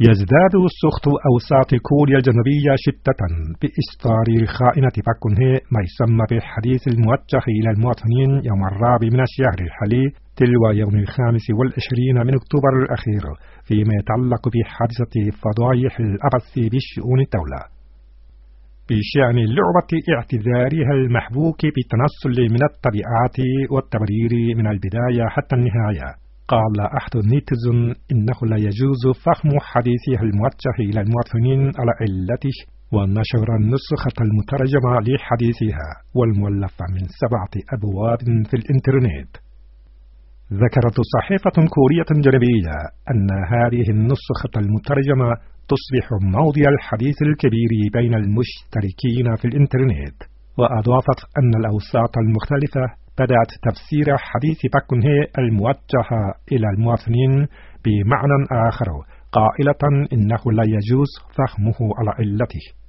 يزداد سخط أوساط كوريا الجنوبية شدة بإصدار خائنة باك كون هي ما يسمى بالحديث الموجه إلى المواطنين يوم الرابع من الشهر الحالي تلو يوم 25 من أكتوبر الأخير فيما يتعلق بحادثة فضايح الأبث بشؤون الدولة. بشأن لعبة اعتذارها المحبوك بالتنصل من التبعات والتبرير من البداية حتى النهاية، قال أحد النيتزن إنه لا يجوز فهم حديثها الموجه إلى المواطنين على علته، ونشر النسخة المترجمة لحديثها والمؤلفة من 7 أبواب في الإنترنت. ذكرت صحيفة كورية جنوبية أن هذه النسخة المترجمة تصبح موضع الحديث الكبير بين المشتركين في الإنترنت، وأضافت أن الأوساط المختلفة بدأت تفسير حديث باك كون هي الموجه إلى المواطنين بمعنى آخر، قائلة إنه لا يجوز فهمه على علته.